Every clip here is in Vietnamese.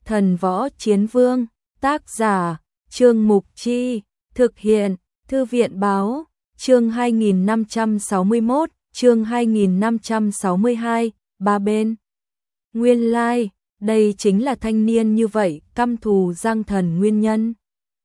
Thần Võ Chiến Vương, tác giả, Trương Mục Chi, thực hiện, Thư viện Báo, chương 2561, chương 2562, ba bên. Nguyên lai, đây chính là thanh niên như vậy, căm thù Giang Thần nguyên nhân.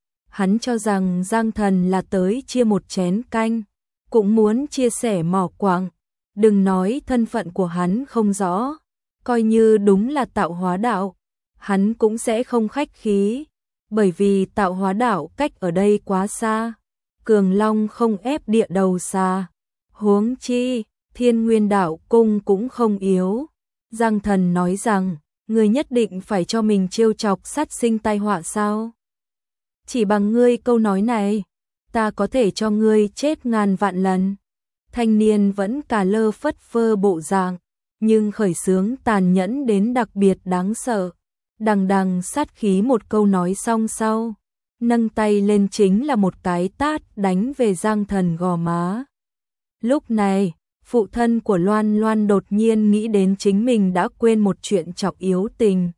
Hắn cho rằng Giang Thần là tới chia một chén canh, cũng muốn chia sẻ mỏ quặng. Đừng nói thân phận của hắn không rõ, coi như đúng là tạo hóa đạo, hắn cũng sẽ không khách khí, bởi vì tạo hóa đạo cách ở đây quá xa, Cường Long không ép địa đầu xa, huống chi, Thiên Nguyên đạo cung cũng không yếu. Giang Thần nói rằng, ngươi nhất định phải cho mình trêu chọc sát sinh tai họa sao? Chỉ bằng ngươi câu nói này, ta có thể cho ngươi chết ngàn vạn lần. Thanh niên vẫn cà lơ phất phơ bộ dạng, nhưng khởi xướng tàn nhẫn đến đặc biệt đáng sợ. Đằng đằng sát khí một câu nói xong sau, nâng tay lên chính là một cái tát đánh về Giang Thần gò má. Lúc này, phụ thân của Loan Loan đột nhiên nghĩ đến chính mình đã quên một chuyện trọng yếu tình.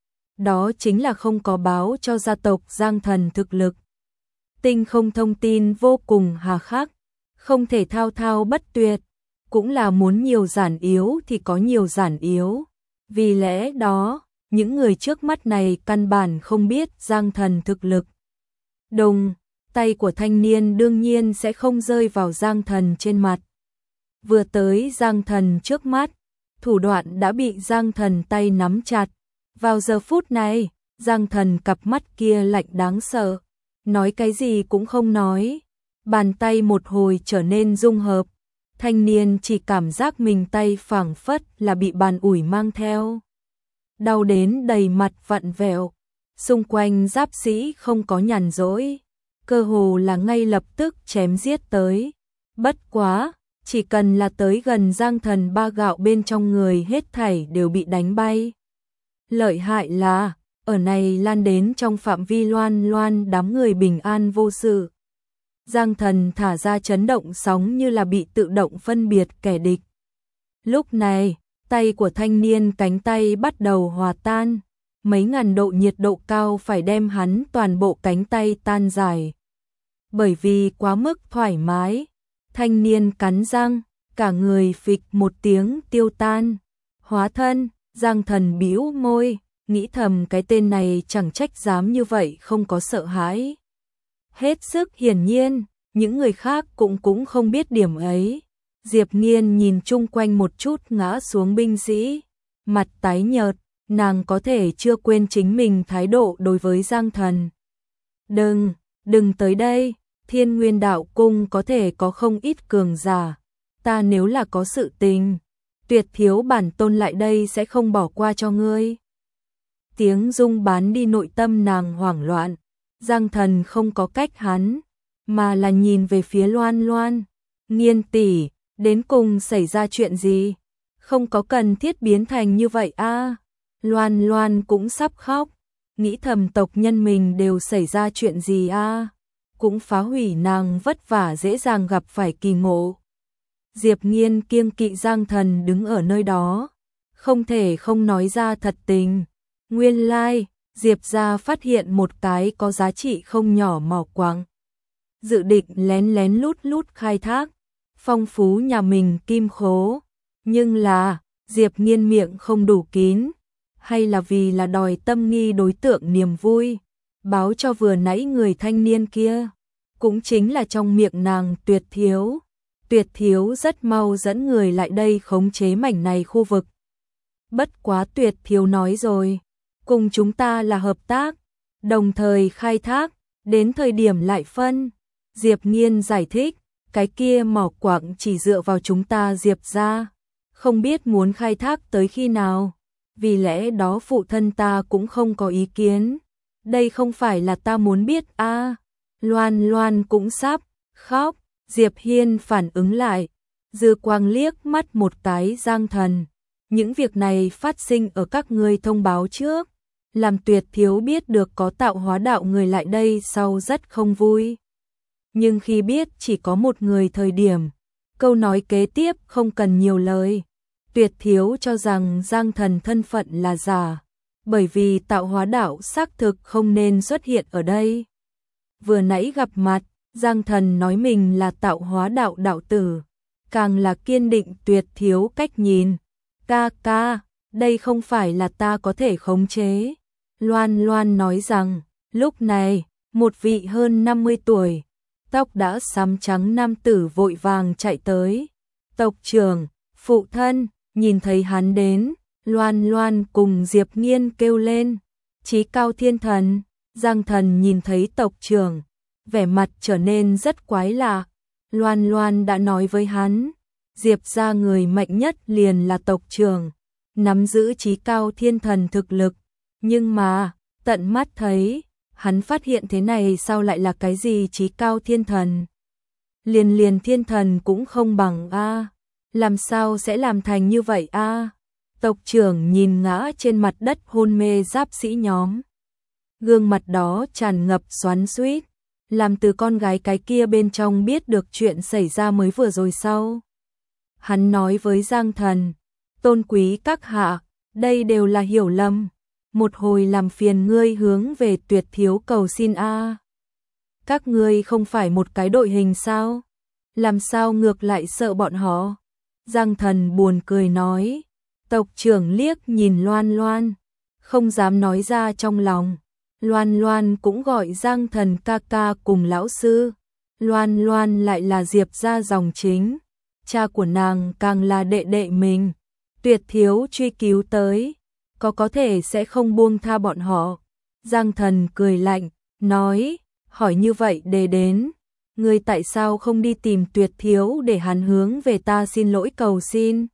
Đó chính là không có báo cho gia tộc Giang Thần thực lực. Tinh không thông tin vô cùng hà khắc, không thể thao thao bất tuyệt, cũng là muốn nhiều giản yếu thì có nhiều giản yếu. Vì lẽ đó, những người trước mắt này căn bản không biết Giang Thần thực lực. Đồng, tay của thanh niên đương nhiên sẽ không rơi vào Giang Thần trên mặt. Vừa tới Giang Thần trước mắt, thủ đoạn đã bị Giang Thần tay nắm chặt. Vào giờ phút này, Giang Thần cặp mắt kia lạnh đáng sợ, nói cái gì cũng không nói. Bàn tay một hồi trở nên dung hợp, thanh niên chỉ cảm giác mình tay phảng phất là bị bàn ủi mang theo. Đau đến đầy mặt vặn vẹo, xung quanh giáp sĩ không có nhàn rỗi, cơ hồ là ngay lập tức chém giết tới. Bất quá, chỉ cần là tới gần Giang Thần ba gạo bên trong người hết thảy đều bị đánh bay. Lợi hại là, ở này lan đến trong phạm vi Loan Loan đám người bình an vô sự. Giang Thần thả ra chấn động sóng như là bị tự động phân biệt kẻ địch. Lúc này, tay của thanh niên cánh tay bắt đầu hòa tan, mấy ngàn độ nhiệt độ cao phải đem hắn toàn bộ cánh tay tan giải. Bởi vì quá mức thoải mái, thanh niên cắn răng, cả người phịch một tiếng tiêu tan. Hóa thân, Giang Thần bĩu môi, nghĩ thầm cái tên này chẳng trách dám như vậy không có sợ hãi. Hết sức hiển nhiên, những người khác cũng không biết điểm ấy. Diệp Nghiên nhìn chung quanh một chút ngã xuống binh sĩ, mặt tái nhợt, nàng có thể chưa quên chính mình thái độ đối với Giang Thần. Đừng tới đây, Thiên Nguyên đạo cung có thể có không ít cường giả, ta nếu là có sự tình, Tuyệt thiếu bản tôn lại đây sẽ không bỏ qua cho ngươi. Tiếng rung bán đi nội tâm nàng hoảng loạn, Giang Thần không có cách hắn, mà là nhìn về phía Loan Loan. Nghiên tỷ, đến cùng xảy ra chuyện gì? Không có cần thiết biến thành như vậy a. Loan Loan cũng sắp khóc, nghĩ thầm tộc nhân mình đều xảy ra chuyện gì a, cũng phá hủy nàng vất vả dễ dàng gặp phải kỳ ngộ. Diệp Nghiên kiêng kỵ Giang Thần đứng ở nơi đó, không thể không nói ra thật tình. Nguyên lai, Diệp gia phát hiện một cái có giá trị không nhỏ mỏ quặng, dự định lén lén lút lút khai thác, phong phú nhà mình kim khố. Nhưng là, Diệp Nghiên miệng không đủ kín, hay là vì là đòi tâm nghi đối tượng niềm vui, báo cho vừa nãy người thanh niên kia, cũng chính là trong miệng nàng Tuyệt thiếu. Tuyệt thiếu rất mau dẫn người lại đây khống chế mảnh này khu vực. Bất quá Tuyệt thiếu nói rồi, cùng chúng ta là hợp tác, đồng thời khai thác, đến thời điểm lại phân. Diệp Nghiên giải thích, cái kia mỏ quặng chỉ dựa vào chúng ta Diệp gia, không biết muốn khai thác tới khi nào, vì lẽ đó phụ thân ta cũng không có ý kiến. Đây không phải là ta muốn biết a. Loan Loan cũng sắp khóc. Diệp Hiên phản ứng lại, dư quang liếc mắt một cái Giang Thần. Những việc này phát sinh ở các ngươi thông báo trước, làm Tuyệt thiếu biết được có tạo hóa đạo người lại đây sau rất không vui. Nhưng khi biết chỉ có một người thời điểm, câu nói kế tiếp không cần nhiều lời. Tuyệt thiếu cho rằng Giang Thần thân phận là giả, bởi vì tạo hóa đạo xác thực không nên xuất hiện ở đây. Vừa nãy gặp mặt, Giang Thần nói mình là tạo hóa đạo đạo tử, càng là kiên định tuyệt thiếu cách nhìn. Ca ca, đây không phải là ta có thể khống chế. Loan Loan nói rằng, lúc này, một vị hơn 50 tuổi, tóc đã xám trắng nam tử vội vàng chạy tới. Tộc trưởng, phụ thân, nhìn thấy hắn đến, Loan Loan cùng Diệp Nghiên kêu lên. Chí Cao Thiên Thần. Giang Thần nhìn thấy tộc trưởng, vẻ mặt trở nên rất quái lạ. Loan Loan đã nói với hắn, Diệp gia người mạnh nhất liền là tộc trưởng, nắm giữ Chí Cao Thiên Thần thực lực. Nhưng mà, tận mắt thấy, hắn phát hiện thế này sao lại là cái gì Chí Cao Thiên Thần? Liền thiên thần cũng không bằng a, làm sao sẽ làm thành như vậy a? Tộc trưởng nhìn ngã trên mặt đất hôn mê giáp sĩ nhóm. Gương mặt đó tràn ngập xoắn xuýt, làm từ con gái cái kia bên trong biết được chuyện xảy ra mới vừa rồi sau. Hắn nói với Giang Thần, tôn quý các hạ, đây đều là hiểu lầm. Một hồi làm phiền ngươi hướng về Tuyệt thiếu cầu xin a. Các ngươi không phải một cái đội hình sao? Làm sao ngược lại sợ bọn họ? Giang Thần buồn cười nói. Tộc trưởng liếc nhìn Loan Loan, không dám nói ra trong lòng. Loan Loan cũng gọi Giang Thần ca ca cùng lão sư. Loan Loan lại là Diệp gia dòng chính, cha của nàng càng là đệ đệ mình. Tuyệt thiếu truy cứu tới, có thể sẽ không buông tha bọn họ. Giang Thần cười lạnh, nói, hỏi như vậy để đến, ngươi tại sao không đi tìm Tuyệt thiếu để hắn hướng về ta xin lỗi cầu xin?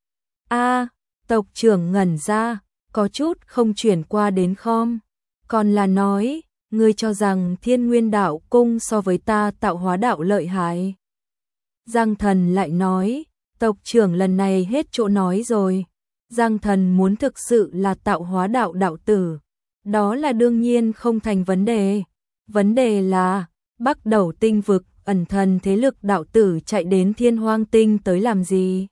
A, tộc trưởng ngẩn ra, có chút không chuyển qua đến khom. Còn là nói, ngươi cho rằng Thiên Nguyên đạo cung so với ta tạo hóa đạo lợi hại. Giang Thần lại nói, tộc trưởng lần này hết chỗ nói rồi. Giang Thần muốn thực sự là tạo hóa đạo đạo tử, đó là đương nhiên không thành vấn đề. Vấn đề là, Bắc Đầu tinh vực ẩn thần thế lực đạo tử chạy đến Thiên Hoang tinh tới làm gì?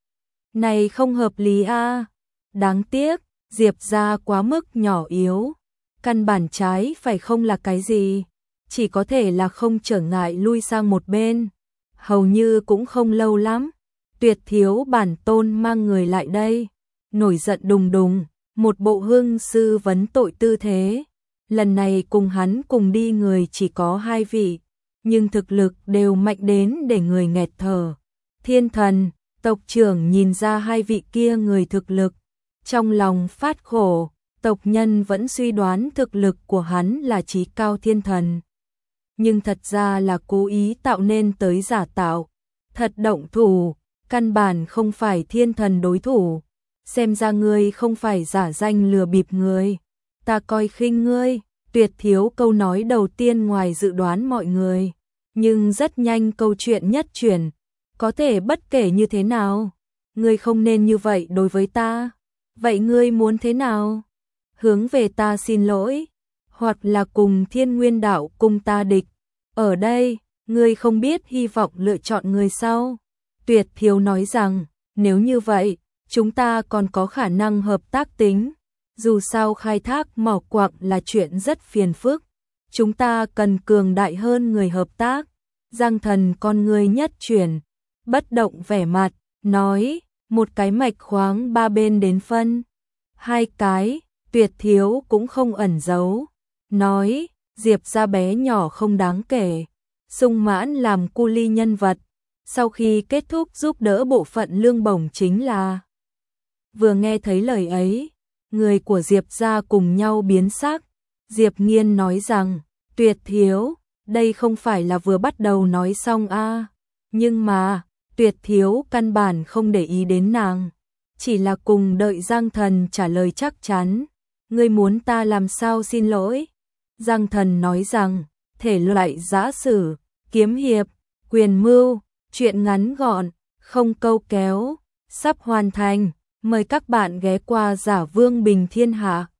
Này không hợp lý a. Đáng tiếc, Diệp gia quá mức nhỏ yếu. Căn bản trái phải không là cái gì, chỉ có thể là không trở ngại lui sang một bên. Hầu như cũng không lâu lắm, Tuyệt thiếu bản tôn mang người lại đây, nổi giận đùng đùng, một bộ hương sư vấn tội tư thế. Lần này cùng hắn cùng đi người chỉ có 2 vị, nhưng thực lực đều mạnh đến để người nghẹt thở. Thiên Thần, tộc trưởng nhìn ra 2 vị kia người thực lực, trong lòng phát khổ. Tộc nhân vẫn suy đoán thực lực của hắn là Chí Cao Thiên Thần, nhưng thật ra là cố ý tạo nên tới giả tạo. Thật động thủ, căn bản không phải Thiên Thần đối thủ. Xem ra ngươi không phải giả danh lừa bịp người, ta coi khinh ngươi. Tuyệt thiếu câu nói đầu tiên ngoài dự đoán mọi người, nhưng rất nhanh câu chuyện nhất chuyển. Có thể bất kể như thế nào, ngươi không nên như vậy đối với ta. Vậy ngươi muốn thế nào? Hướng về ta xin lỗi, hoặc là cùng Thiên Nguyên đạo cùng ta địch. Ở đây, ngươi không biết hy vọng lựa chọn người sau. Tuyệt thiếu nói rằng, nếu như vậy, chúng ta còn có khả năng hợp tác tính. Dù sao khai thác mỏ quặng là chuyện rất phiền phức, chúng ta cần cường đại hơn người hợp tác. Giang Thần con người nhất chuyển, bất động vẻ mặt, nói, một cái mạch khoáng 3 bên đến phân. 2 cái, Tuyệt thiếu cũng không ẩn giấu, nói, Diệp gia bé nhỏ không đáng kể, sung mãn làm cu ly nhân vật, sau khi kết thúc giúp đỡ bộ phận lương bổng chính là. Vừa nghe thấy lời ấy, người của Diệp gia cùng nhau biến sắc. Diệp Nghiên nói rằng, Tuyệt thiếu, đây không phải là vừa bắt đầu nói xong a. Nhưng mà, Tuyệt thiếu căn bản không để ý đến nàng, chỉ là cùng đợi Giang Thần trả lời chắc chắn. Ngươi muốn ta làm sao xin lỗi? Giang Thần nói rằng, thể loại giã sử, kiếm hiệp, quyền mưu, chuyện ngắn gọn, không câu kéo, sắp hoàn thành. Mời các bạn ghé qua Giả Vương Bình Thiên Hạ.